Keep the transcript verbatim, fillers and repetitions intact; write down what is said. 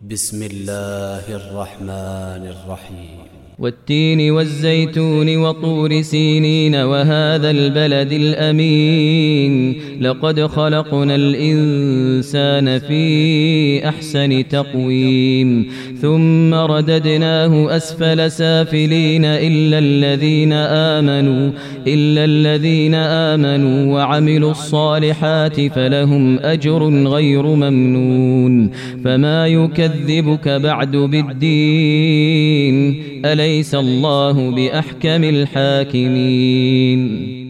بسم الله الرحمن الرحيم والتين والزيتون وطور سينين وهذا البلد الأمين لقد خلقنا الإنسان في أحسن تقويم ثم رددناه أسفل سافلين إلا الذين آمنوا إلا الذين آمنوا وعملوا الصالحات فلهم أجر غير ممنون فما يكذبك بعد بالدين أليس الله بأحكم الحاكمين